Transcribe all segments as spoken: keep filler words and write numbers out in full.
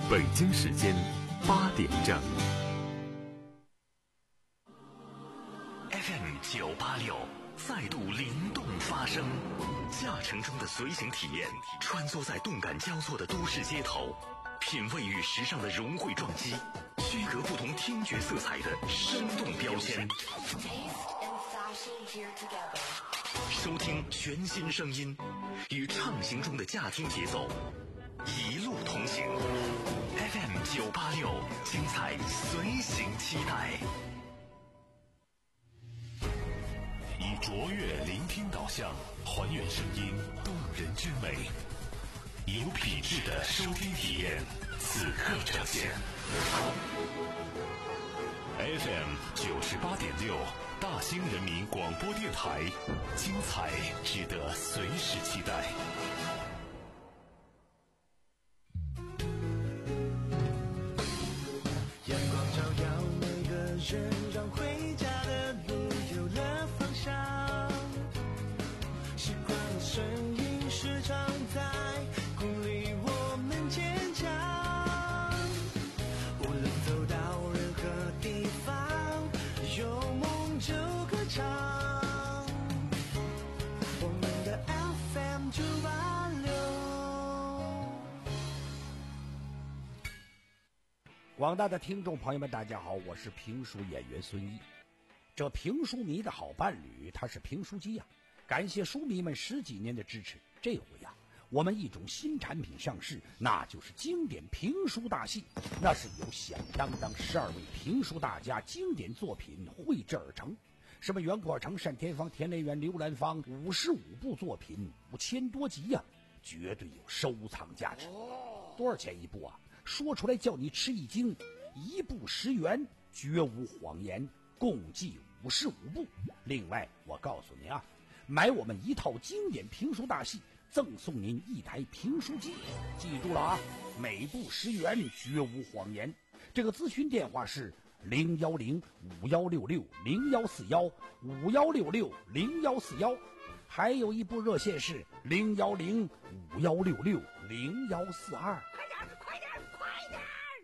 北京时间八点整。F M 九八六再度灵动发声，驾乘中的随行体验，穿梭在动感交错的都市街头，品味与时尚的融汇撞击，区隔不同听觉色彩的生动标签。收听全新声音，与畅行中的驾听节奏一路同行。F M 九八六，精彩随行期待。以卓越聆听导向，还原声音动人之美，有品质的收听体验，此刻呈现。F M 九十八点六，大兴人民广播电台，精彩值得随时期待。 阳光照耀每个人，让回家的路有了方向。习惯的声音时常在鼓励我们坚强。无论走到任何地方，有梦就歌唱。我们的 F M 九八六。 广大的听众朋友们大家好，我是评书演员孙一。这评书迷的好伴侣他是评书机呀、啊，感谢书迷们十几年的支持。这回呀、啊，我们一种新产品上市，那就是经典评书大戏。那是由响当当十二位评书大家经典作品绘制而成，什么袁阔成、单田芳、田雷元、刘兰芳，五十五部作品，五千多集呀、啊，绝对有收藏价值。多少钱一部啊？说出来叫你吃一惊，一部十元，绝无谎言，共计五十五部。另外我告诉您啊，买我们一套经典评书大戏，赠送您一台评书机。记住了啊，每部十元，绝无谎言。这个咨询电话是零幺零五幺六六零幺四幺五幺六六零幺四幺，还有一部热线是零幺零五幺六六零幺四二。快点快点快点！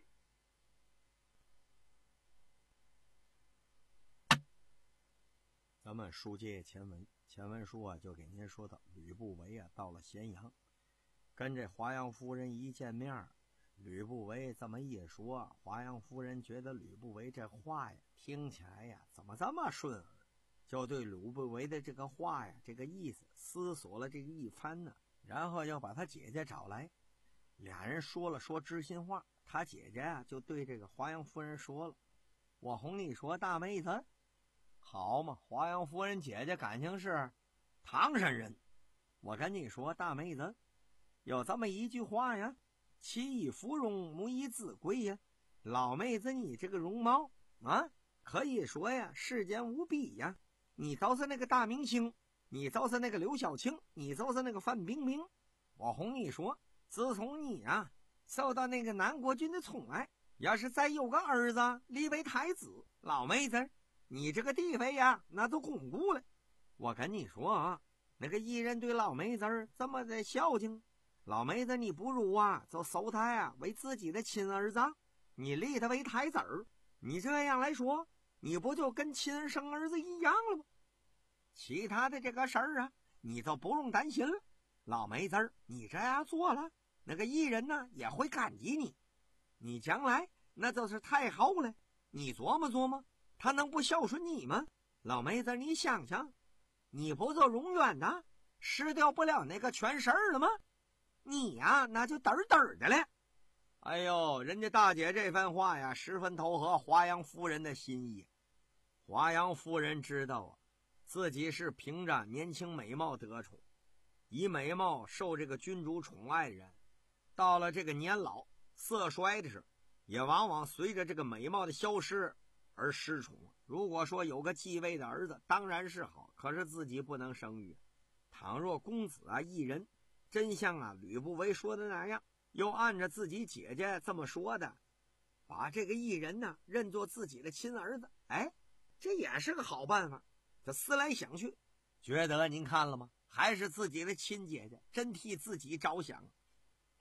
咱们书接前文，前文书啊就给您说到吕不韦啊到了咸阳，跟这华阳夫人一见面，吕不韦这么一说，华阳夫人觉得吕不韦这话呀听起来呀怎么这么顺耳，就对吕不韦的这个话呀这个意思思索了这个一番呢，然后要把他姐姐找来，俩人说了说知心话。他姐姐啊就对这个华阳夫人说了，我哄你说大妹子好嘛，华阳夫人姐姐感情是唐山人，我跟你说大妹子有这么一句话呀，其以芙蓉母以子贵呀，老妹子你这个容貌啊可以说呀世间无比呀，你就是那个大明星，你就是那个刘晓庆，你就是那个范冰冰。我哄你说，自从你啊受到那个南国君的宠爱，要是再有个儿子立为太子，老妹子你这个地位呀那都巩固了。我跟你说啊，那个艺人对老妹子这么的孝敬，老妹子你不如啊就收他呀为自己的亲儿子，你立他为太子儿，你这样来说你不就跟亲儿生儿子一样了吗？其他的这个事儿啊你就不用担心了，老妹子你这样做了，那个艺人呢也会感激你，你将来那就是太后了，你琢磨琢磨他能不孝顺你吗？老妹子你想想，你不就永远的失掉不了那个全身了吗？你呀那就嘚儿嘚儿的了。哎呦，人家大姐这番话呀十分投合华阳夫人的心意。华阳夫人知道啊，自己是凭着年轻美貌得宠，以美貌受这个君主宠爱的人，到了这个年老色衰的时候，也往往随着这个美貌的消失而失宠。如果说有个继位的儿子当然是好，可是自己不能生育。倘若公子啊一人真像啊吕不韦说的那样，又按着自己姐姐这么说的，把这个艺人呢认作自己的亲儿子，哎，这也是个好办法。这思来想去，觉得您看了吗，还是自己的亲姐姐真替自己着想。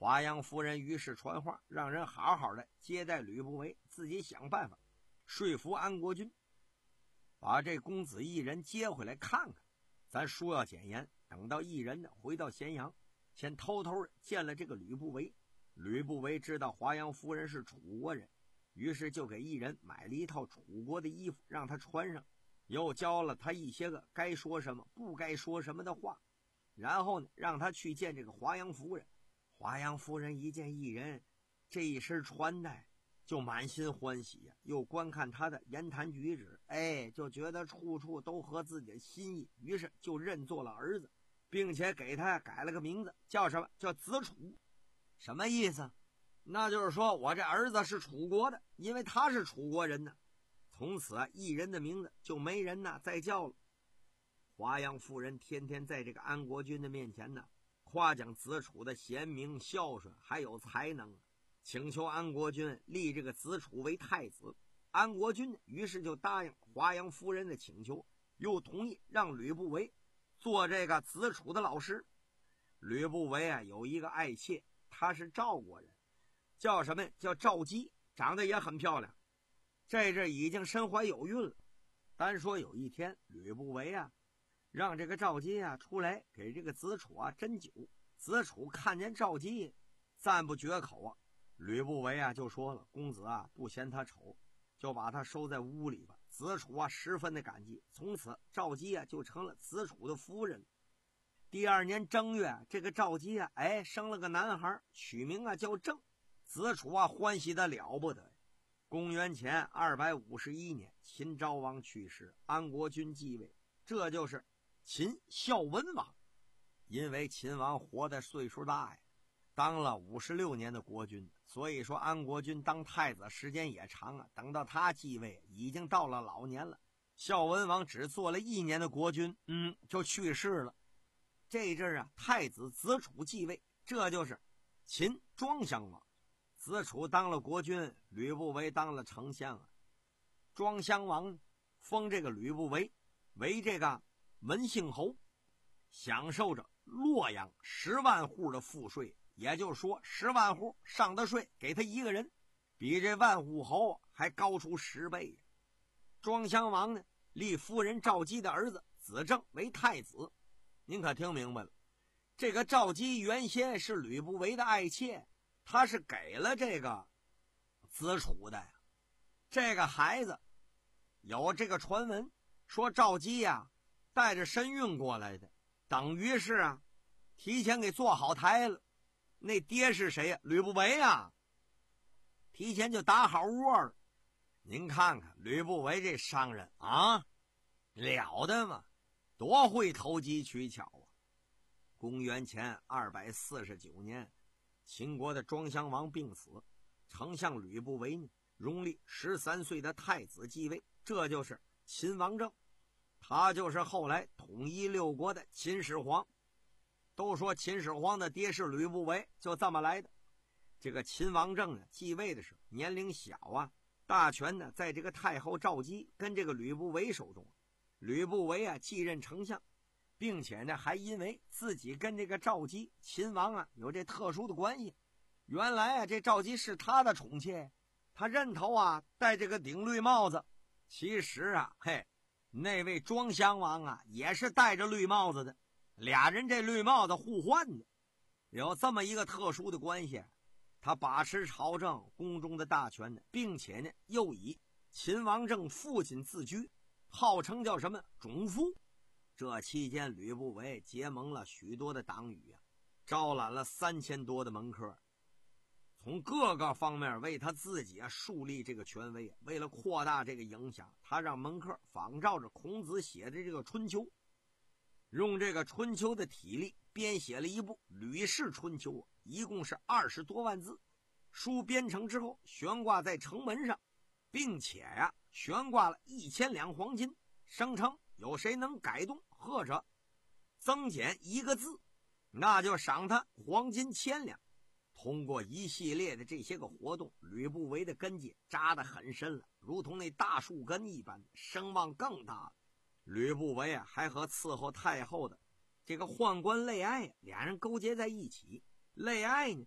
华阳夫人于是传话，让人好好的接待吕不韦，自己想办法说服安国君，把这公子异人接回来看看。咱书要简言，等到异人呢回到咸阳，先偷偷见了这个吕不韦。吕不韦知道华阳夫人是楚国人，于是就给异人买了一套楚国的衣服让他穿上，又教了他一些个该说什么不该说什么的话，然后呢让他去见这个华阳夫人。华阳夫人一见异人这一身穿戴，就满心欢喜呀、啊，又观看他的言谈举止，哎，就觉得处处都合自己的心意，于是就认作了儿子，并且给他改了个名字，叫什么？叫子楚。什么意思？那就是说我这儿子是楚国的，因为他是楚国人呢。从此啊，异人的名字就没人呢再叫了。华阳夫人天天在这个安国君的面前呢夸奖子楚的贤明孝顺还有才能，请求安国君立这个子楚为太子。安国君于是就答应华阳夫人的请求，又同意让吕不韦做这个子楚的老师。吕不韦啊有一个爱妾，她是赵国人，叫什么？叫赵姬，长得也很漂亮。这阵已经身怀有孕了。单说有一天，吕不韦啊让这个赵姬啊出来给这个子楚啊斟酒。子楚看见赵姬赞不绝口啊，吕不韦啊就说了，公子啊不嫌他丑，就把他收在屋里吧。子楚啊十分的感激，从此赵姬啊就成了子楚的夫人。第二年正月，这个赵姬啊哎生了个男孩，取名啊叫郑。子楚啊欢喜的了不得。公元前二百五十一年，秦昭王去世，安国君继位，这就是秦孝文王。因为秦王活的岁数大呀，当了五十六年的国君，所以说安国君当太子时间也长啊。等到他继位，已经到了老年了。孝文王只做了一年的国君，嗯，就去世了。这阵啊，太子子楚继位，这就是秦庄襄王。子楚当了国君，吕不韦当了丞相啊。庄襄王封这个吕不韦为这个文姓侯，享受着洛阳十万户的赋税，也就是说十万户上的税给他一个人，比这万户侯还高出十倍呀。庄襄王呢立夫人赵姬的儿子子正为太子。您可听明白了，这个赵姬原先是吕不韦的爱妾，他是给了这个子楚的呀。这个孩子有这个传闻说赵姬呀带着身孕过来的，等于是啊提前给做好胎了。那爹是谁呀？吕不韦啊，提前就打好窝了。您看看吕不韦这商人啊，了得嘛，多会投机取巧啊。公元前二百四十九年，秦国的庄襄王病死，丞相吕不韦呢荣立十三岁的太子继位，这就是秦王政。他就是后来统一六国的秦始皇。都说秦始皇的爹是吕不韦，就这么来的。这个秦王政呢继位的时候年龄小啊，大权呢在这个太后赵姬跟这个吕不韦手中。吕不韦啊继任丞相，并且呢还因为自己跟这个赵姬秦王啊有这特殊的关系。原来啊这赵姬是他的宠妾，他认头啊戴这个顶绿帽子。其实啊嘿，那位庄襄王啊也是戴着绿帽子的，俩人这绿帽子互换的，有这么一个特殊的关系。他把持朝政宫中的大权呢，并且呢又以秦王政父亲自居，号称叫什么种夫。这期间吕不韦结盟了许多的党羽啊，招揽了三千多的门客，从各个方面为他自己啊树立这个权威。为了扩大这个影响，他让门客仿照着孔子写的这个春秋，用这个春秋的体例编写了一部《吕氏春秋》，一共是二十多万字。书编成之后悬挂在城门上，并且呀、啊、悬挂了一千两黄金，声称有谁能改动或者增减一个字，那就赏他黄金千两。通过一系列的这些个活动，吕不韦的根基扎得很深了，如同那大树根一般，声望更大了。吕不韦啊还和伺候太后的这个宦官类哀俩人勾结在一起。类哀呢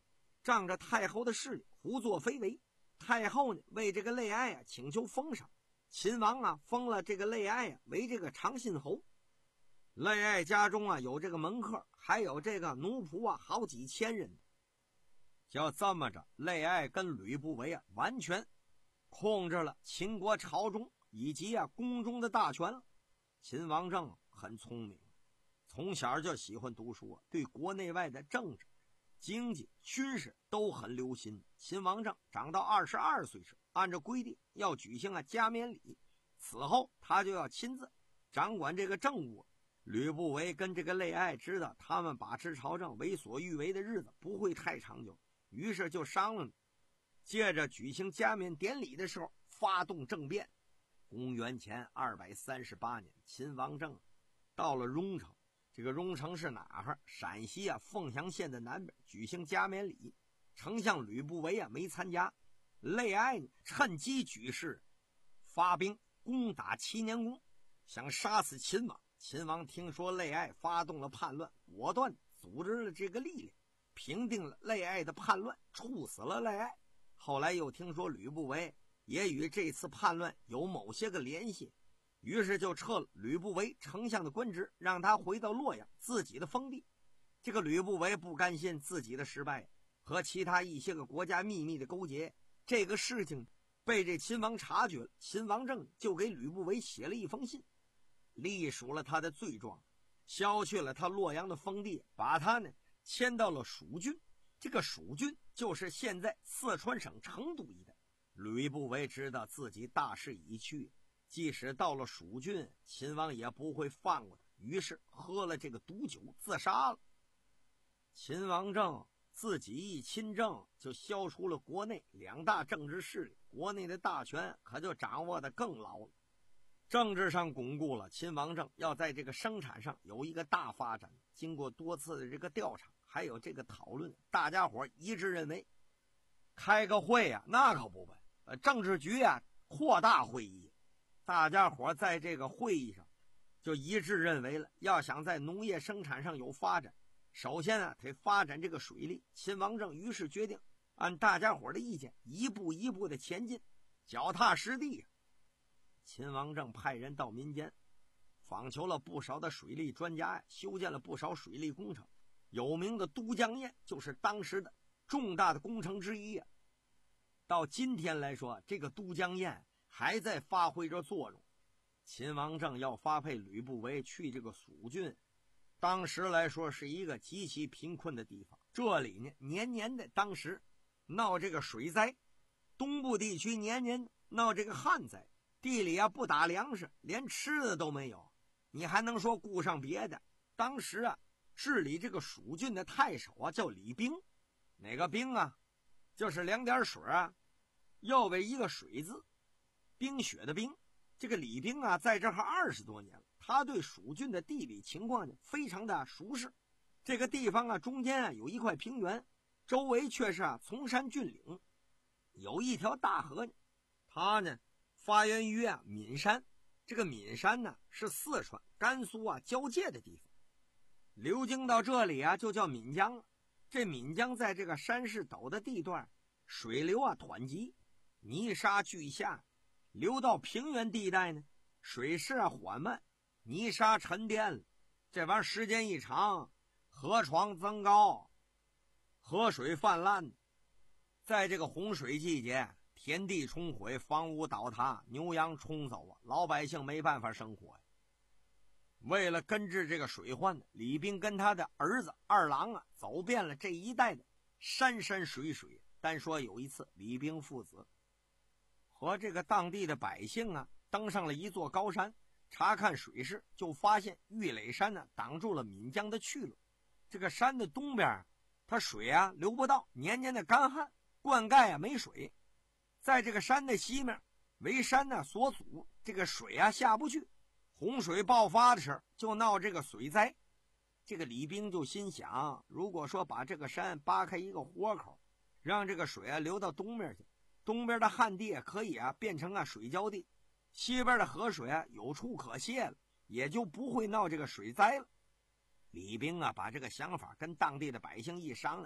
仗着太后的势力胡作非为。太后呢为这个泪爱啊请求封赏，秦王啊封了这个泪爱啊为这个长信侯。泪爱家中啊有这个门客，还有这个奴仆啊好几千人。就这么着，泪爱跟吕不韦啊完全控制了秦国朝中以及啊宫中的大权了。秦王政很聪明，从小就喜欢读书，对国内外的政治、经济、军事都很留心。秦王政长到二十二岁时，按照规定要举行啊加冕礼，此后他就要亲自掌管这个政务。吕不韦跟这个泪爱知道他们把持朝政为所欲为的日子不会太长久，于是就商量借着举行加冕典礼的时候发动政变。公元前二百三十八年，秦王政到了荣城，这个荣城是哪儿？陕西啊凤翔县的南边，举行加冕礼。丞相吕不韦啊没参加，泪爱趁机举事，发兵攻打齐年宫，想杀死秦王。秦王听说泪爱发动了叛乱，果断组织了这个力量，平定了泪爱的叛乱，处死了泪爱。后来又听说吕不韦也与这次叛乱有某些个联系，于是就撤了吕不韦丞相的官职，让他回到洛阳自己的封地。这个吕不韦不甘心自己的失败，和其他一些个国家秘密的勾结，这个事情被这秦王察觉了。秦王政就给吕不韦写了一封信，隶属了他的罪状，削去了他洛阳的封地，把他呢迁到了蜀郡。这个蜀郡就是现在四川省成都一带。吕不韦知道自己大势已去，即使到了蜀郡，秦王也不会放过他，于是喝了这个毒酒自杀了。秦王政自己一亲政，就消除了国内两大政治势力，国内的大权可就掌握得更牢了。政治上巩固了，秦王政要在这个生产上有一个大发展。经过多次的这个调查还有这个讨论，大家伙一致认为开个会啊那可不呗，呃政治局啊扩大会议。大家伙在这个会议上就一致认为了，要想在农业生产上有发展，首先啊得发展这个水利。秦王政于是决定按大家伙的意见一步一步的前进，脚踏实地。秦王政派人到民间访求了不少的水利专家，修建了不少水利工程。有名的都江堰就是当时的重大的工程之一啊。到今天来说，这个都江堰还在发挥着作用。秦王政要发配吕不韦去这个蜀郡，当时来说是一个极其贫困的地方，这里呢年年的当时闹这个水灾，东部地区年年闹这个旱灾，地里啊不打粮食，连吃的都没有，你还能说顾上别的？当时啊治理这个蜀郡的太守啊叫李冰。哪个冰啊？就是两点水啊右为一个水字，冰雪的冰。这个李冰啊在这儿二十多年了，他对蜀郡的地理情况呢非常的熟识。这个地方啊中间啊有一块平原，周围却是啊崇山峻岭，有一条大河呢，它呢发源于啊岷山。这个岷山呢是四川甘肃啊交界的地方，流经到这里啊就叫岷江了。这岷江在这个山势陡的地段，水流啊湍急，泥沙俱下。流到平原地带呢，水势啊缓慢，泥沙沉淀了，这玩意儿时间一长，河床增高，河水泛滥。在这个洪水季节，田地冲毁，房屋倒塌，牛羊冲走啊，老百姓没办法生活呀。为了根治这个水患，李冰跟他的儿子二郎啊走遍了这一带的山山水水。单说有一次，李冰父子和这个当地的百姓啊登上了一座高山，查看水势，就发现玉垒山呢挡住了岷江的去路。这个山的东边它水啊流不到，年年的干旱，灌溉啊没水。在这个山的西面为山呢所阻，这个水啊下不去，洪水爆发的时候就闹这个水灾。这个李冰就心想，如果说把这个山扒开一个豁口，让这个水啊流到东边去，东边的旱地可以啊变成啊水浇地，西边的河水啊有处可泄了，也就不会闹这个水灾了。李冰啊把这个想法跟当地的百姓一商量，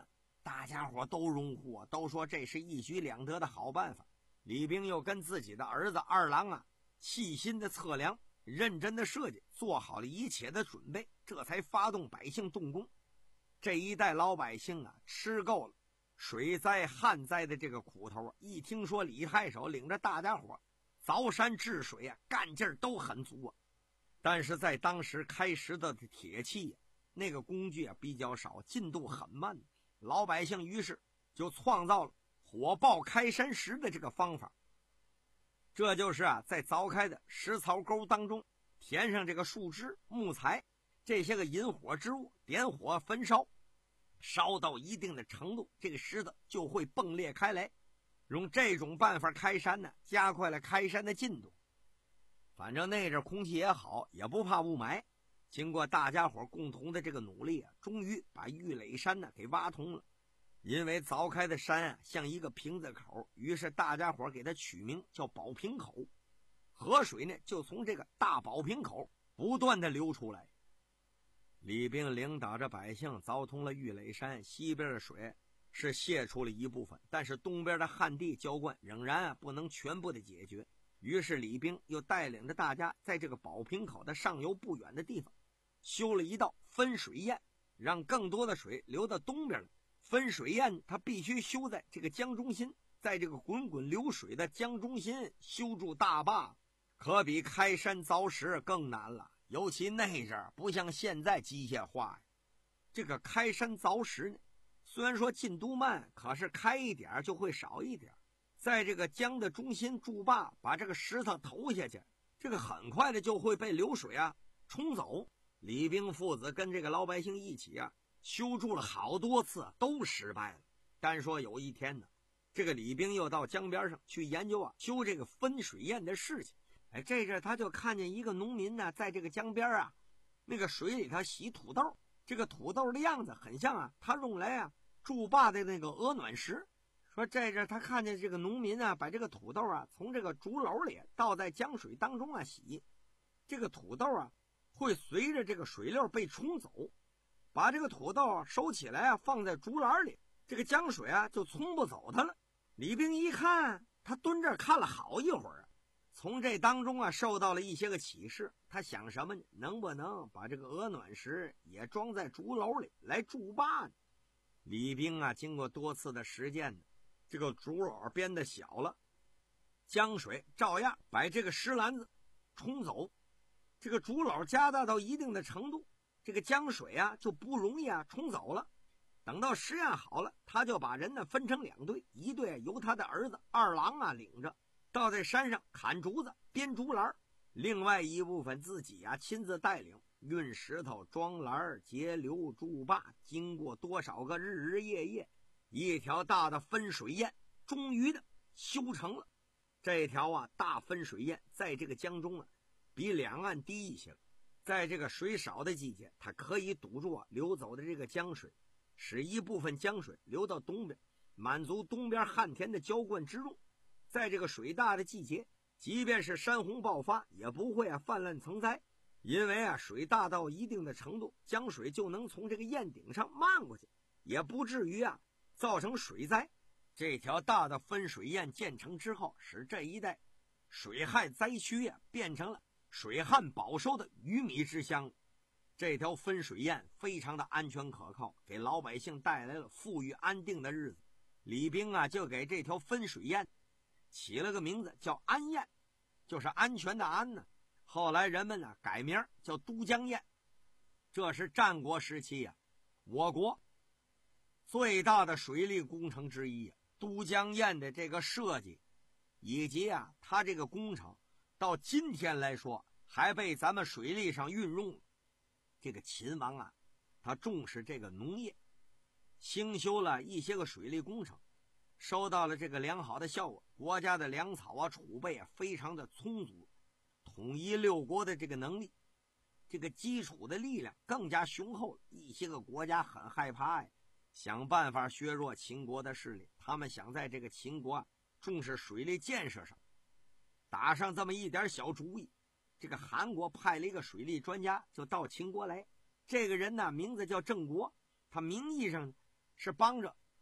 大家伙都拥护，都说这是一举两得的好办法。李冰又跟自己的儿子二郎啊，细心的测量，认真的设计，做好了一切的准备，这才发动百姓动工。这一代老百姓啊，吃够了水灾旱灾的这个苦头啊，一听说李太守领着大家伙凿山治水啊，干劲儿都很足啊。但是在当时开石头的铁器啊，那个工具啊比较少，进度很慢，老百姓于是就创造了火爆开山石的这个方法。这就是啊，在凿开的石槽沟当中填上这个树枝、木材这些个引火之物，点火焚烧，烧到一定的程度，这个石头就会崩裂开来。用这种办法开山呢，加快了开山的进度。反正那阵空气也好，也不怕雾霾。经过大家伙共同的这个努力啊，终于把玉垒山呢给挖通了。因为凿开的山啊像一个瓶子口，于是大家伙给它取名叫宝瓶口。河水呢就从这个大宝瓶口不断的流出来。李冰领导着百姓凿通了玉垒山，西边的水是泄出了一部分，但是东边的旱地浇灌仍然啊不能全部的解决。于是李冰又带领着大家在这个宝瓶口的上游不远的地方修了一道分水堰，让更多的水流到东边来。分水堰它必须修在这个江中心，在这个滚滚流水的江中心修筑大坝，可比开山凿石更难了。尤其那阵儿不像现在机械化呀，这个开山凿石呢，虽然说进度慢，可是开一点就会少一点。在这个江的中心筑坝，把这个石头投下去，这个很快的就会被流水啊冲走。李冰父子跟这个老百姓一起啊修筑了好多次，都失败了。但说有一天呢，这个李冰又到江边上去研究啊修这个分水堰的事情。哎，这阵他就看见一个农民呢，在这个江边啊那个水里头洗土豆，这个土豆的样子很像啊他用来啊筑坝的那个鹅卵石。说这阵他看见这个农民啊把这个土豆啊从这个竹篓里倒在江水当中啊洗，这个土豆啊会随着这个水流被冲走，把这个土豆收起来啊放在竹篮里，这个江水啊就冲不走它了。李冰一看，他蹲这看了好一会儿啊，从这当中啊受到了一些个启示。他想什么呢？能不能把这个鹅卵石也装在竹篓里来筑坝呢？李冰啊经过多次的实践呢，这个竹篓变得小了，江水照样把这个石篮子冲走。这个竹篓加大到一定的程度，这个江水啊就不容易啊冲走了。等到实验好了，他就把人呢分成两队，一队由他的儿子二郎啊领着到这山上砍竹子编竹篮，另外一部分自己啊亲自带领运石头装篮截流筑坝。经过多少个日日夜夜，一条大的分水堰终于的修成了。这条啊大分水堰在这个江中啊比两岸低一些，在这个水少的季节，它可以堵住啊流走的这个江水，使一部分江水流到东边，满足东边旱田的浇灌之用。在这个水大的季节，即便是山洪爆发也不会啊泛滥成灾，因为啊水大到一定的程度，江水就能从这个堰顶上漫过去，也不至于啊造成水灾。这条大的分水堰建成之后，使这一带水旱灾区啊变成了水旱保收的鱼米之乡。这条分水堰非常的安全可靠，给老百姓带来了富裕安定的日子。李冰啊就给这条分水堰起了个名字叫安堰，就是安全的安呢。后来人们呢改名叫都江堰。这是战国时期啊我国最大的水利工程之一啊。都江堰的这个设计以及啊它这个工程到今天来说还被咱们水利上运用。这个秦王啊他重视这个农业，兴修了一些个水利工程，收到了这个良好的效果，国家的粮草啊储备啊非常的充足，统一六国的这个能力，这个基础的力量更加雄厚了。一些个国家很害怕呀，想办法削弱秦国的势力。他们想在这个秦国啊重视水利建设上打上这么一点小主意。这个韩国派了一个水利专家就到秦国来，这个人呢名字叫郑国，他名义上是帮着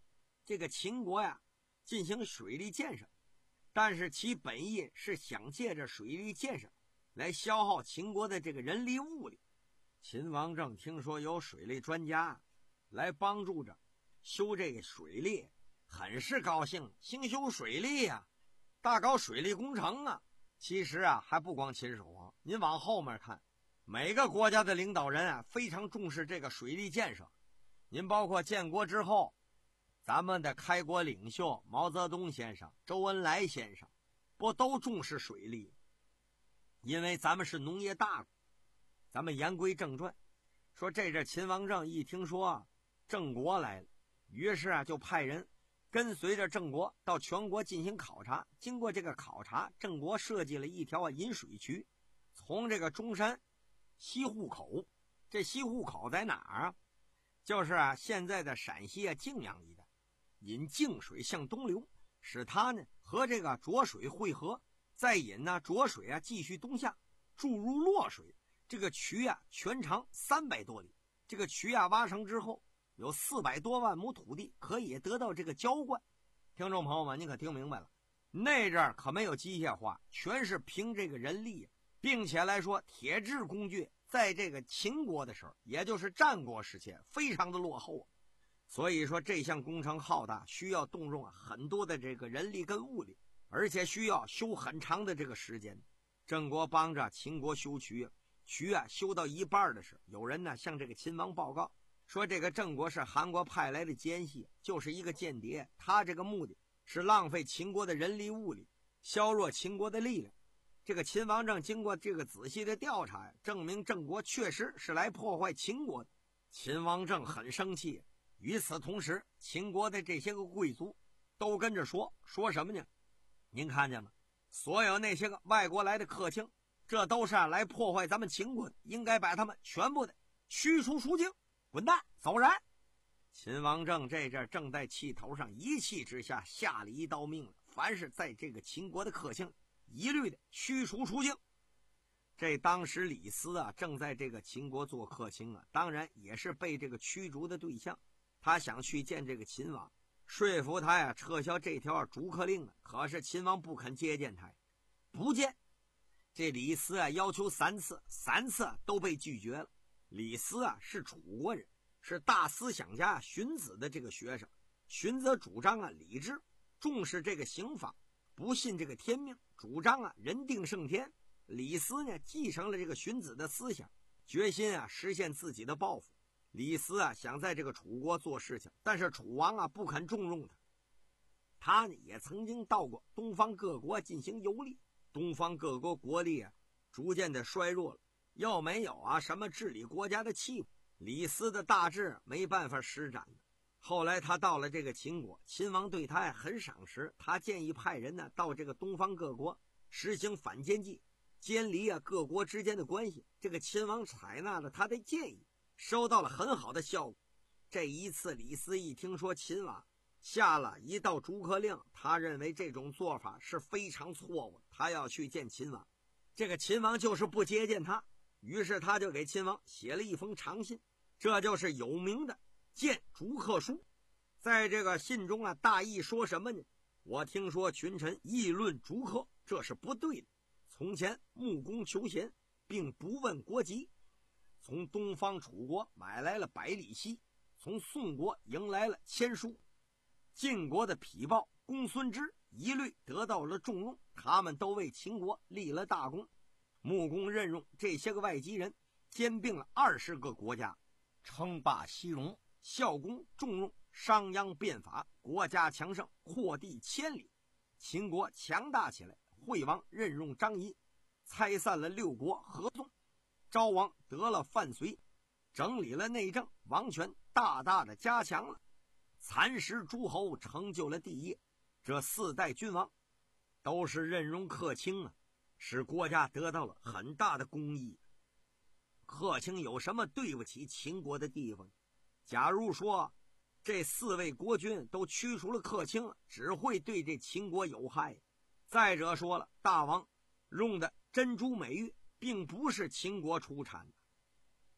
这个秦国呀进行水利建设，但是其本意是想借着水利建设来消耗秦国的这个人力物力。秦王政听说有水利专家来帮助着修这个水利，很是高兴，兴修水利啊，大搞水利工程啊。其实啊，还不光秦始皇，您往后面看，每个国家的领导人啊，非常重视这个水利建设。您包括建国之后，咱们的开国领袖毛泽东先生、周恩来先生，不都重视水利？因为咱们是农业大国。咱们言归正传，说这阵秦王政一听说啊，郑国来了，于是啊就派人跟随着郑国到全国进行考察。经过这个考察，郑国设计了一条啊引水渠，从这个中山西户口，这西户口在哪儿啊？就是啊现在的陕西啊泾阳一带，引泾水向东流，使它呢和这个浊水汇合，再引呢浊水啊继续东下，注入洛水。这个渠啊全长三百多里，这个渠啊挖成之后，有四百多万亩土地可以得到这个浇灌。听众朋友们，你可听明白了？那阵儿可没有机械化，全是凭这个人力，并且来说铁制工具在这个秦国的时候，也就是战国时期，非常的落后啊。所以说这项工程浩大，需要动用啊很多的这个人力跟物力，而且需要修很长的这个时间。郑国帮着秦国修渠，渠啊修到一半的时候，有人呢向这个秦王报告说，这个郑国是韩国派来的奸细，就是一个间谍，他这个目的是浪费秦国的人力物力，削弱秦国的力量。这个秦王政经过这个仔细的调查呀，证明郑国确实是来破坏秦国的。秦王政很生气。与此同时，秦国的这些个贵族都跟着说说什么呢？您看见吗？所有那些个外国来的客卿，这都是来破坏咱们秦国的，应该把他们全部的驱除出境，滚蛋，走人！秦王政这阵正在气头上，一气之下下了一道命令，凡是在这个秦国的客卿，一律的驱除出境。这当时李斯啊，正在这个秦国做客卿啊，当然也是被这个驱逐的对象。他想去见这个秦王，说服他呀撤销这条逐客令啊，可是秦王不肯接见他，不见。这李斯啊要求三次，三次都被拒绝了。李斯啊是楚国人，是大思想家荀子的这个学生。荀子主张啊礼制，重视这个刑法，不信这个天命，主张啊人定胜天。李斯呢继承了这个荀子的思想，决心啊实现自己的抱负。李斯啊想在这个楚国做事情，但是楚王啊不肯重用他。他呢也曾经到过东方各国进行游历，东方各国国力啊逐渐的衰弱了，又没有啊什么治理国家的气魄，李斯的大志没办法施展了。后来他到了这个秦国，秦王对他很赏识，他建议派人呢到这个东方各国实行反间计，监离啊各国之间的关系。这个秦王采纳了他的建议，收到了很好的效果。这一次李斯一听说秦王下了一道逐客令，他认为这种做法是非常错误，他要去见秦王。这个秦王就是不接见他，于是他就给秦王写了一封长信，这就是有名的谏逐客书。在这个信中啊，大意说什么呢？我听说群臣议论逐客，这是不对的。从前木工求贤，并不问国籍，从东方楚国买来了百里奚，从宋国迎来了千书，晋国的匹豹公孙支一律得到了重用，他们都为秦国立了大功。穆公任用这些个外籍人，兼并了二十个国家，称霸西戎，孝公重用，商鞅变法，国家强盛，扩地千里，秦国强大起来。惠王任用张仪，拆散了六国合纵，昭王得了范睢，整理了内政，王权大大的加强了，蚕食诸侯，成就了帝业。这四代君王都是任用客卿啊，使国家得到了很大的公益。客卿有什么对不起秦国的地方？假如说这四位国君都驱除了客卿，只会对这秦国有害。再者说了，大王用的珍珠美玉并不是秦国出产的。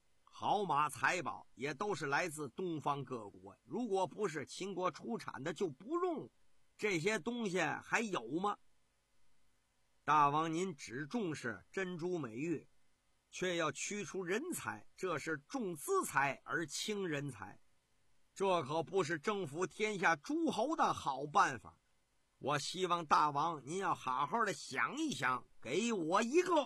好马财宝也都是来自东方各国，如果不是秦国出产的就不用，这些东西还有吗？大王您只重视珍珠美玉，却要驱除人才，这是重资财而轻人才，这可不是征服天下诸侯的好办法。我希望大王您要好好的想一想，给我一个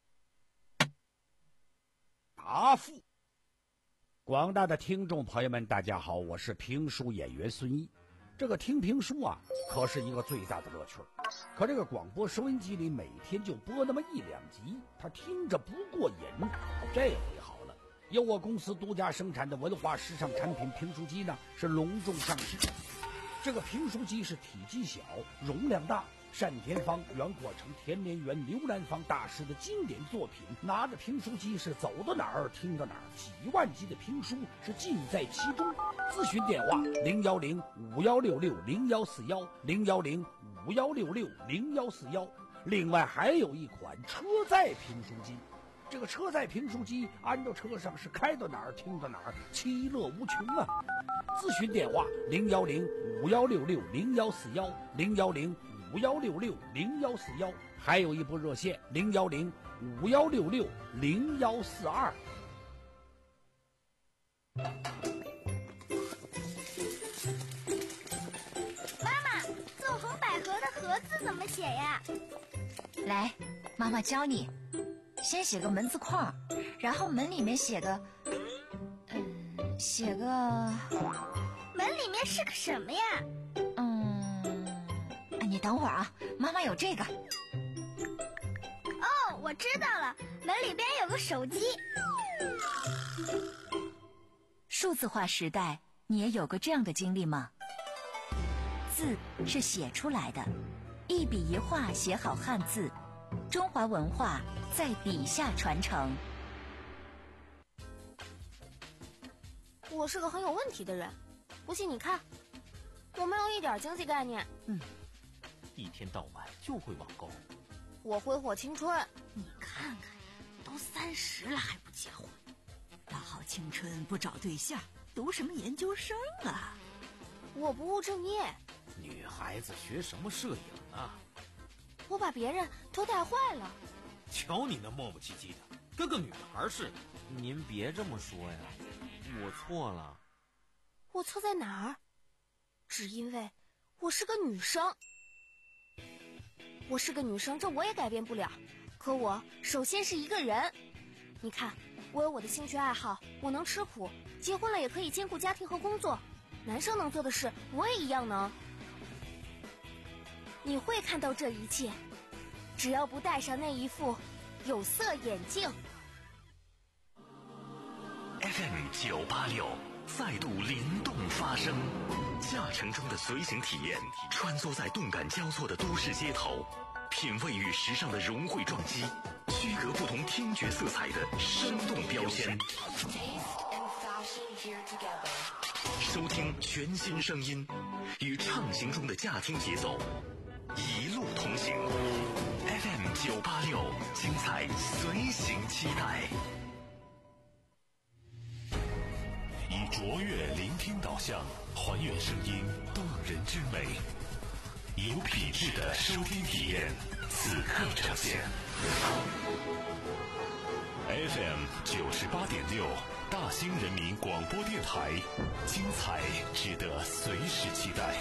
答复。 广大的听众朋友们，大家好，我是评书演员孙一。这个听评书啊，可是一个最大的乐趣。可这个广播收音机里每天就播那么一两集，他听着不过瘾。这回好了，由我公司独家生产的文化时尚产品评书机呢，是隆重上市。这个评书机是体积小，容量大，单田芳、袁阔成、田连元、刘兰芳大师的经典作品，拿着评书机是走到哪儿听到哪儿，几万集的评书是尽在其中。咨询电话零幺零五幺六六零幺四幺零幺零五幺六六零幺四幺。另外还有一款车载评书机，这个车载评书机安到车上是开到哪儿听到哪儿，其乐无穷啊！咨询电话零幺零五幺六六零幺四幺零幺零五幺六六零幺四幺，还有一部热线零幺零五幺六六零幺四二。 妈妈，纵横捭阖的阖字怎么写呀？ 来，妈妈教你。先写个门字框，然后门里面写个，嗯，写个。 门里面是个什么呀？ 嗯，你等会儿啊，妈妈有这个。 哦，我知道了，门里边有个手机。 数字化时代，你也有过这样的经历吗？字是写出来的，一笔一画写好汉字，中华文化在笔下传承。 我是个很有问题的人，不信你看，我没有一点经济概念。 嗯，一天到晚就会网购。 我挥霍青春。 你看看，都三十了还不结婚，大好青春不找对象，读什么研究生啊？ 我不务正业。 女孩子学什么摄影啊？ 我把别人都带坏了。 瞧你那磨磨唧唧的，跟个女孩似的。 您别这么说呀，我错了。 我错在哪儿？只因为我是个女生。我是个女生，这我也改变不了。可我首先是一个人。你看，我有我的兴趣爱好，我能吃苦，结婚了也可以兼顾家庭和工作。男生能做的事，我也一样能。你会看到这一切，只要不戴上那一副有色眼镜。 F M 九八六再度灵动发声，驾乘中的随行体验，穿梭在动感交错的都市街头，品味与时尚的融汇撞击，区隔不同听觉色彩的生动标签。收听全新声音，与畅行中的驾听节奏，一路同行。F M 九八六，精彩随行期待。以卓越聆听导向，还原声音动人之美，有品质的收听体验，此刻呈现。F M 九十八点六，大兴人民广播电台，精彩值得随时期待。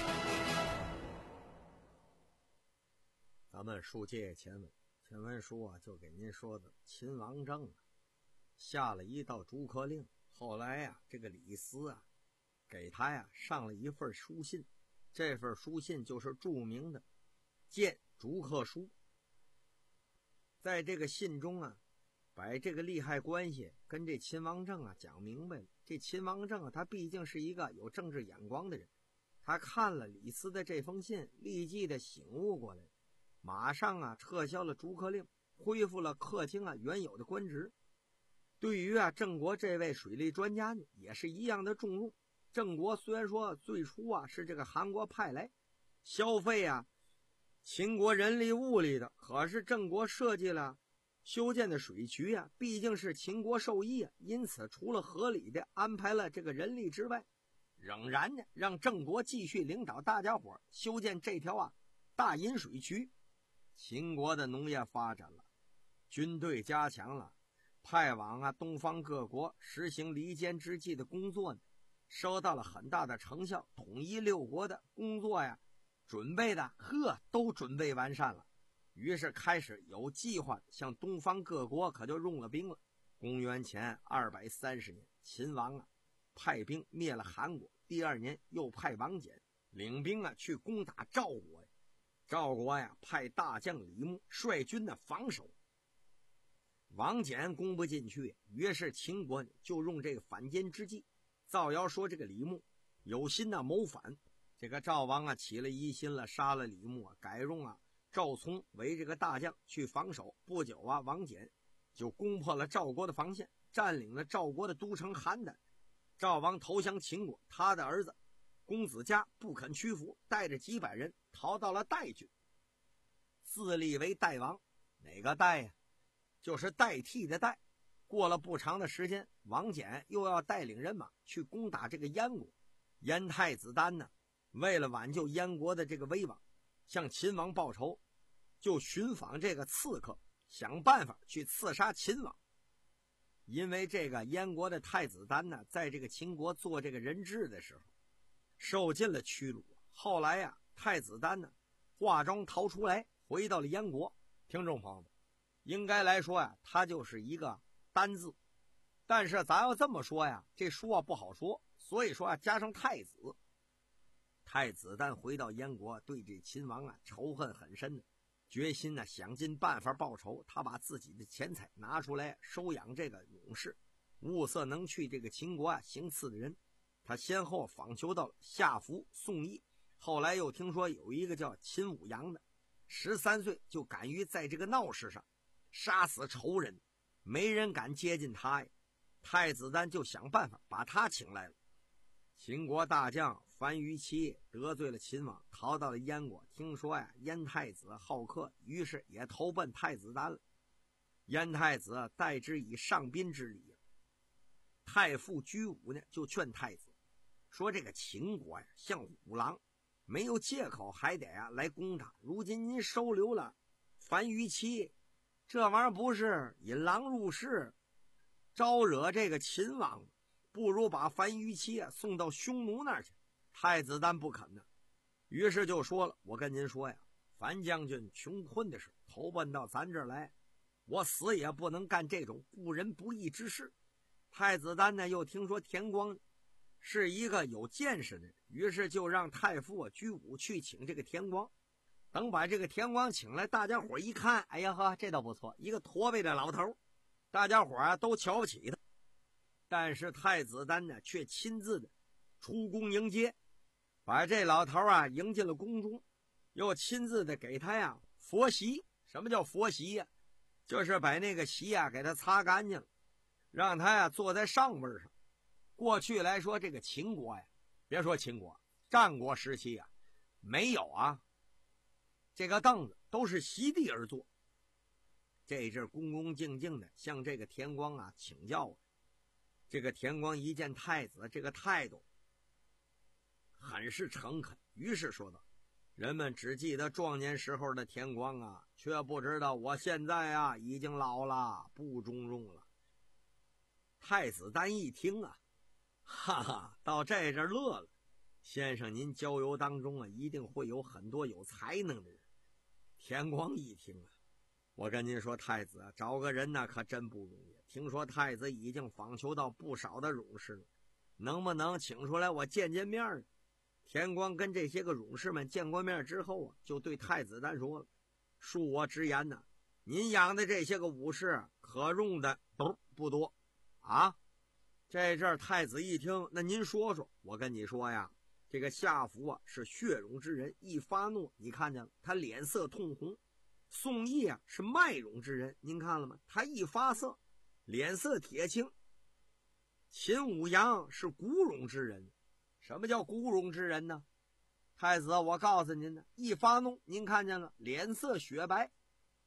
咱们书接前文，前文书啊，就给您说的秦王政啊，下了一道逐客令。后来呀、啊，这个李斯啊，给他呀上了一份书信，这份书信就是著名的《谏逐客书》。在这个信中啊，把这个利害关系跟这秦王政啊讲明白了。这秦王政啊，他毕竟是一个有政治眼光的人，他看了李斯的这封信，立即的醒悟过来，马上啊撤销了逐客令，恢复了客卿啊原有的官职。对于啊郑国这位水利专家呢，也是一样的重用。郑国虽然说最初啊是这个韩国派来消费啊秦国人力物力的，可是郑国设计了修建的水渠啊，毕竟是秦国授意啊，因此除了合理的安排了这个人力之外，仍然呢让郑国继续领导大家伙修建这条啊大引水渠。秦国的农业发展了，军队加强了，派往啊东方各国实行离间之计的工作呢，收到了很大的成效。统一六国的工作呀，准备的呵都准备完善了。于是开始有计划向东方各国可就用了兵了。公元前二百三十年，秦王啊派兵灭了韩国，第二年又派王翦领兵啊去攻打赵国呀。赵国呀派大将李牧率军的防守，王翦攻不进去，于是秦国就用这个反间之计，造谣说这个李牧有心呐谋反。这个赵王啊起了疑心了，杀了李牧啊，改用啊赵聪为这个大将去防守。不久啊，王翦就攻破了赵国的防线，占领了赵国的都城邯郸。赵王投降秦国，他的儿子公子嘉不肯屈服，带着几百人逃到了代郡，自立为代王。哪个代呀？就是代替的代。过了不长的时间，王翦又要带领人马去攻打这个燕国。燕太子丹呢，为了挽救燕国的这个威望，向秦王报仇，就寻访这个刺客，想办法去刺杀秦王。因为这个燕国的太子丹呢，在这个秦国做这个人质的时候受尽了屈辱。后来呀、啊，太子丹呢化妆逃出来，回到了燕国。听众朋友们，应该来说呀，他就是一个单字，但是咱要这么说呀，这说啊不好说，所以说啊加上太子。太子丹回到燕国，对这秦王啊仇恨很深的，决心呢想尽办法报仇。他把自己的钱财拿出来收养这个勇士，物色能去这个秦国啊行刺的人。他先后访求到了夏服、宋义，后来又听说有一个叫秦舞阳的，十三岁就敢于在这个闹市上杀死仇人，没人敢接近他呀。太子丹就想办法把他请来了。秦国大将樊於期得罪了秦王，逃到了燕国。听说呀，燕太子好客，于是也投奔太子丹了。燕太子待之以上宾之礼，太傅居武呢就劝太子说：“这个秦国呀，像虎狼，没有借口还得啊来攻打。如今您收留了樊於期，这玩意儿不是引狼入室，招惹这个秦王吗？不如把樊於期啊送到匈奴那儿去。”太子丹不肯呢，于是就说了：“我跟您说呀，樊将军穷困的是投奔到咱这儿来，我死也不能干这种不仁不义之事。”太子丹呢又听说田光是一个有见识的人，于是就让太傅啊居武去请这个田光。等把这个田光请来，大家伙一看，哎呀呵，这倒不错，一个驼背的老头，大家伙啊都瞧不起他。但是太子丹呢却亲自的出宫迎接，把这老头啊迎进了宫中，又亲自的给他呀佛席。什么叫佛席呀？就是把那个席啊给他擦干净了，让他呀坐在上位上。过去来说，这个秦国呀，别说秦国，战国时期啊，没有啊这个凳子，都是席地而坐。这阵恭恭敬敬的向这个田光啊请教啊。这个田光一见太子这个态度很是诚恳，于是说道：“人们只记得壮年时候的田光啊，却不知道我现在啊已经老了，不中用了。”太子丹一听啊，哈哈，到这阵乐了。先生您交游当中啊，一定会有很多有才能的人。田光一听啊，我跟您说，太子啊，找个人呢可真不容易。听说太子已经访求到不少的勇士了，能不能请出来我见见面呢？田光跟这些个勇士们见过面之后啊，就对太子丹说了：“恕我直言呢，您养的这些个武士可用的都不多啊。”这阵太子一听，那您说说。我跟你说呀，这个夏服啊是血勇之人，一发怒你看见了，他脸色通红。宋义啊是脉勇之人，您看了吗？他一发色脸色铁青。秦舞阳是骨勇之人。什么叫骨勇之人呢？太子，我告诉您呢，一发怒您看见了，脸色雪白。